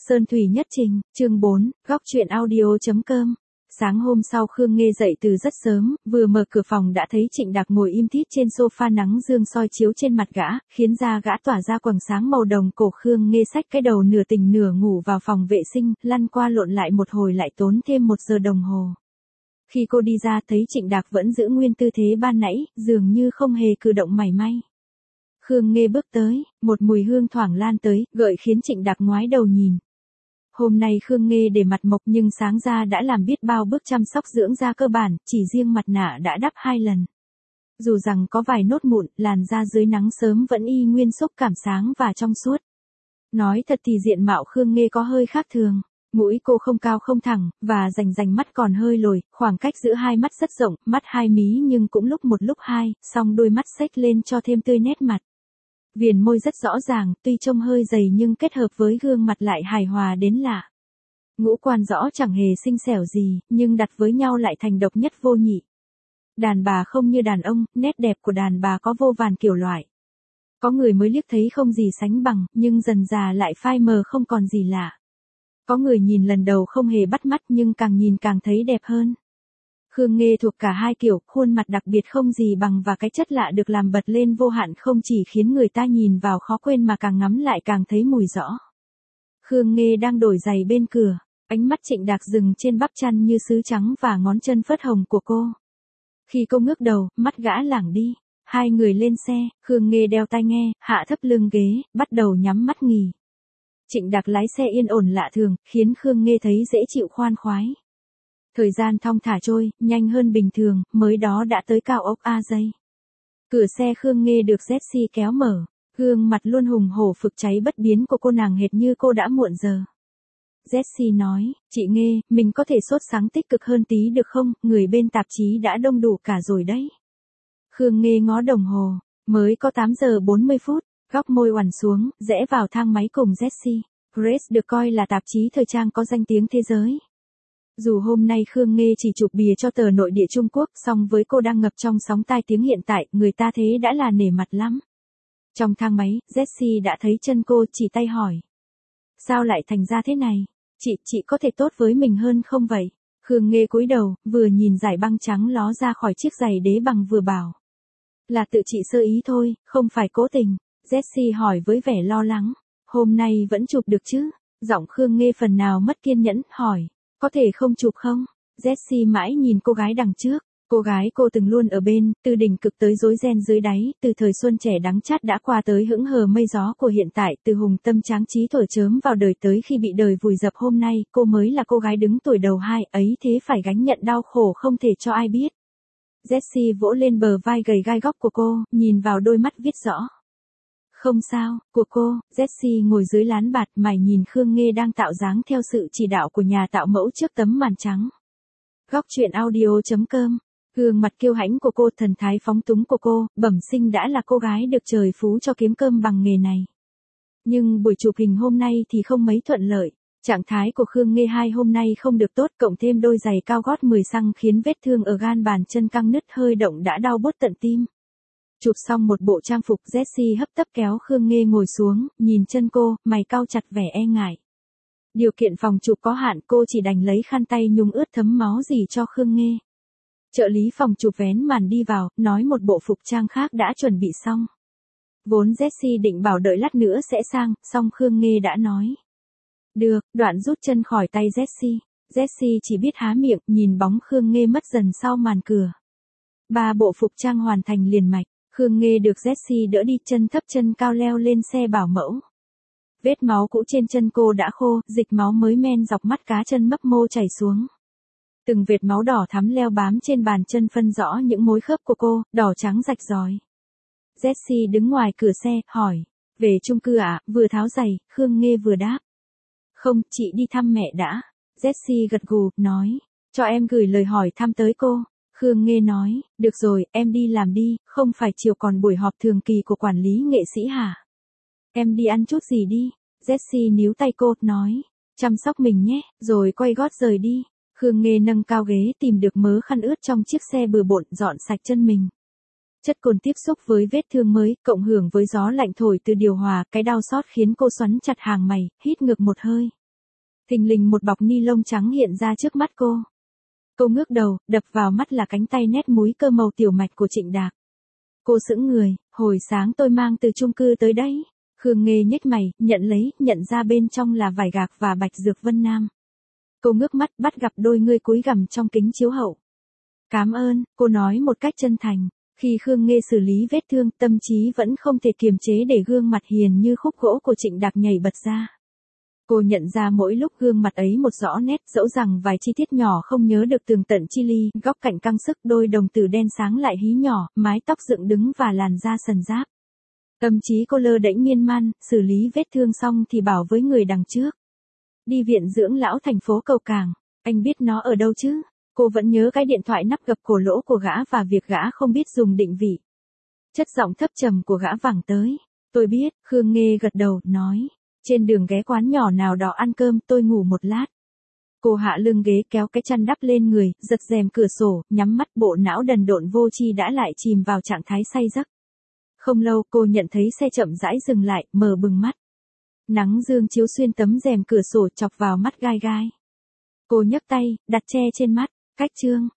Sơn Thủy Nhất Trình, chương 4, góc truyện audio.com. Sáng hôm sau Khương Nghê dậy từ rất sớm, vừa mở cửa phòng đã thấy Trịnh Đạc ngồi im tít trên sofa, nắng dương soi chiếu trên mặt gã, khiến da gã tỏa ra quầng sáng màu đồng cổ. Khương Nghê xách cái đầu nửa tỉnh nửa ngủ vào phòng vệ sinh, lăn qua lộn lại một hồi lại tốn thêm 1 giờ đồng hồ. Khi cô đi ra thấy Trịnh Đạc vẫn giữ nguyên tư thế ban nãy, dường như không hề cử động mảy may. Khương Nghê bước tới, một mùi hương thoảng lan tới, gợi khiến Trịnh Đạc ngoái đầu nhìn. Hôm nay Khương Nghê để mặt mộc nhưng sáng ra đã làm biết bao bước chăm sóc dưỡng da cơ bản, chỉ riêng mặt nạ đã đắp 2 lần. Dù rằng có vài nốt mụn, làn da dưới nắng sớm vẫn y nguyên xúc cảm sáng và trong suốt. Nói thật thì diện mạo Khương Nghê có hơi khác thường. Mũi cô không cao không thẳng, và rành mắt còn hơi lồi, khoảng cách giữa hai mắt rất rộng, mắt 2 mí nhưng cũng lúc một lúc 2, song đôi mắt xếch lên cho thêm tươi nét mặt. Viền môi rất rõ ràng, tuy trông hơi dày nhưng kết hợp với gương mặt lại hài hòa đến lạ. Ngũ quan rõ chẳng hề xinh xẻo gì, nhưng đặt với nhau lại thành độc nhất vô nhị. Đàn bà không như đàn ông, nét đẹp của đàn bà có vô vàn kiểu loại. Có người mới liếc thấy không gì sánh bằng, nhưng dần dà lại phai mờ không còn gì lạ. Có người nhìn lần đầu không hề bắt mắt nhưng càng nhìn càng thấy đẹp hơn. Khương Nghê thuộc cả hai kiểu, khuôn mặt đặc biệt không gì bằng và cái chất lạ được làm bật lên vô hạn không chỉ khiến người ta nhìn vào khó quên mà càng ngắm lại càng thấy mùi rõ. Khương Nghê đang đổi giày bên cửa, ánh mắt Trịnh Đạc dừng trên bắp chân như sứ trắng và ngón chân phớt hồng của cô. Khi cô ngước đầu, mắt gã lảng đi. Hai người lên xe, Khương Nghê đeo tai nghe, hạ thấp lưng ghế, bắt đầu nhắm mắt nghỉ. Trịnh Đạc lái xe yên ổn lạ thường, khiến Khương Nghê thấy dễ chịu khoan khoái. Thời gian thong thả trôi, nhanh hơn bình thường, mới đó đã tới cao ốc A Dây. Cửa xe Khương Nghê được Jessie kéo mở, gương mặt luôn hùng hổ phực cháy bất biến của cô nàng hệt như cô đã muộn giờ. Jessie nói, chị Nghê, mình có thể sốt sáng tích cực hơn tí được không, người bên tạp chí đã đông đủ cả rồi đấy. Khương Nghê ngó đồng hồ, mới có 8 giờ 40 phút, góc môi oằn xuống, rẽ vào thang máy cùng Jessie. Grace được coi là tạp chí thời trang có danh tiếng thế giới. Dù hôm nay Khương Nghê chỉ chụp bìa cho tờ Nội địa Trung Quốc, song với cô đang ngập trong sóng tai tiếng hiện tại, người ta thế đã là nể mặt lắm. Trong thang máy, Jessie đã thấy chân cô, chỉ tay hỏi. Sao lại thành ra thế này? Chị có thể tốt với mình hơn không vậy? Khương Nghê cúi đầu, vừa nhìn dải băng trắng ló ra khỏi chiếc giày đế bằng vừa bảo. Là tự chị sơ ý thôi, không phải cố tình. Jessie hỏi với vẻ lo lắng. Hôm nay vẫn chụp được chứ? Giọng Khương Nghê phần nào mất kiên nhẫn, hỏi. Có thể không chụp không? Jessie mãi nhìn cô gái đằng trước. Cô gái cô từng luôn ở bên, từ đỉnh cực tới rối ren dưới đáy, từ thời xuân trẻ đắng chát đã qua tới hững hờ mây gió của hiện tại, từ hùng tâm tráng trí thổi chớm vào đời tới khi bị đời vùi dập hôm nay, cô mới là cô gái đứng tuổi đầu 2 ấy, thế phải gánh nhận đau khổ không thể cho ai biết. Jessie vỗ lên bờ vai gầy gai góc của cô, nhìn vào đôi mắt viết rõ. Không sao, của cô. Jessie ngồi dưới lán bạt mải nhìn Khương Nghê đang tạo dáng theo sự chỉ đạo của nhà tạo mẫu trước tấm màn trắng. Góc truyện audio.com. Gương mặt kiêu hãnh của cô, thần thái phóng túng của cô, bẩm sinh đã là cô gái được trời phú cho kiếm cơm bằng nghề này. Nhưng buổi chụp hình hôm nay thì không mấy thuận lợi. Trạng thái của Khương Nghê hôm nay không được tốt, cộng thêm đôi giày cao gót 10 xăng khiến vết thương ở gan bàn chân căng nứt, hơi động đã đau buốt tận tim. Chụp xong một bộ trang phục, Jessie hấp tấp kéo Khương Nghê ngồi xuống, nhìn chân cô, mày cau chặt vẻ e ngại. Điều kiện phòng chụp có hạn, cô chỉ đành lấy khăn tay nhúng ướt thấm máu gì cho Khương Nghê. Trợ lý phòng chụp vén màn đi vào, nói một bộ phục trang khác đã chuẩn bị xong. Vốn Jessie định bảo đợi lát nữa sẽ sang, song Khương Nghê đã nói. Được, đoạn rút chân khỏi tay Jessie. Jessie chỉ biết há miệng, nhìn bóng Khương Nghê mất dần sau màn cửa. 3 bộ phục trang hoàn thành liền mạch. Khương Nghê được Jessie đỡ đi, chân thấp chân cao leo lên xe bảo mẫu. Vết máu cũ trên chân cô đã khô, dịch máu mới men dọc mắt cá chân mấp mô chảy xuống. Từng vệt máu đỏ thắm leo bám trên bàn chân phân rõ những mối khớp của cô, đỏ trắng rạch ròi. Jessie đứng ngoài cửa xe, hỏi. Về chung cư à? Vừa tháo giày, Khương Nghê vừa đáp. Không, chị đi thăm mẹ đã. Jessie gật gù, nói. Cho em gửi lời hỏi thăm tới cô. Khương Nghê nói, được rồi, em đi làm đi, không phải chiều còn buổi họp thường kỳ của quản lý nghệ sĩ hả? Em đi ăn chút gì đi. Jessie níu tay cô, nói, chăm sóc mình nhé, rồi quay gót rời đi. Khương Nghê nâng cao ghế tìm được mớ khăn ướt trong chiếc xe bừa bộn, dọn sạch chân mình. Chất cồn tiếp xúc với vết thương mới, cộng hưởng với gió lạnh thổi từ điều hòa, cái đau xót khiến cô xoắn chặt hàng mày, hít ngược một hơi. Thình lình một bọc ni lông trắng hiện ra trước mắt cô. Cô ngước đầu, đập vào mắt là cánh tay nét múi cơ màu tiểu mạch của Trịnh Đạc. Cô sững người, hồi sáng tôi mang từ chung cư tới đấy. Khương Nghê nhếch mày, nhận lấy, nhận ra bên trong là vải gạc và bạch dược Vân Nam. Cô ngước mắt bắt gặp đôi ngươi cúi gằm trong kính chiếu hậu. Cảm ơn, cô nói một cách chân thành. Khi Khương Nghê xử lý vết thương, tâm trí vẫn không thể kiềm chế để gương mặt hiền như khúc gỗ của Trịnh Đạc nhảy bật ra. Cô nhận ra mỗi lúc gương mặt ấy một rõ nét, dẫu rằng vài chi tiết nhỏ không nhớ được tường tận chi li, góc cạnh căng sức, đôi đồng tử đen sáng lại hí nhỏ, mái tóc dựng đứng và làn da sần ráp. Tâm trí cô lơ đễnh miên man, xử lý vết thương xong thì bảo với người đằng trước. Đi viện dưỡng lão thành phố Cầu Cảng, anh biết nó ở đâu chứ? Cô vẫn nhớ cái điện thoại nắp gập cổ lỗ của gã và việc gã không biết dùng định vị. Chất giọng thấp trầm của gã vẳng tới. Tôi biết, Khương Nghê gật đầu, nói. Trên đường ghé quán nhỏ nào đó ăn cơm, tôi ngủ một lát. Cô hạ lưng ghế kéo cái chăn đắp lên người, giật rèm cửa sổ, nhắm mắt, bộ não đần độn vô tri đã lại chìm vào trạng thái say giấc. Không lâu cô nhận thấy xe chậm rãi dừng lại, mở bừng mắt. Nắng dương chiếu xuyên tấm rèm cửa sổ chọc vào mắt gai gai. Cô nhấc tay, đặt che trên mắt, cách chương.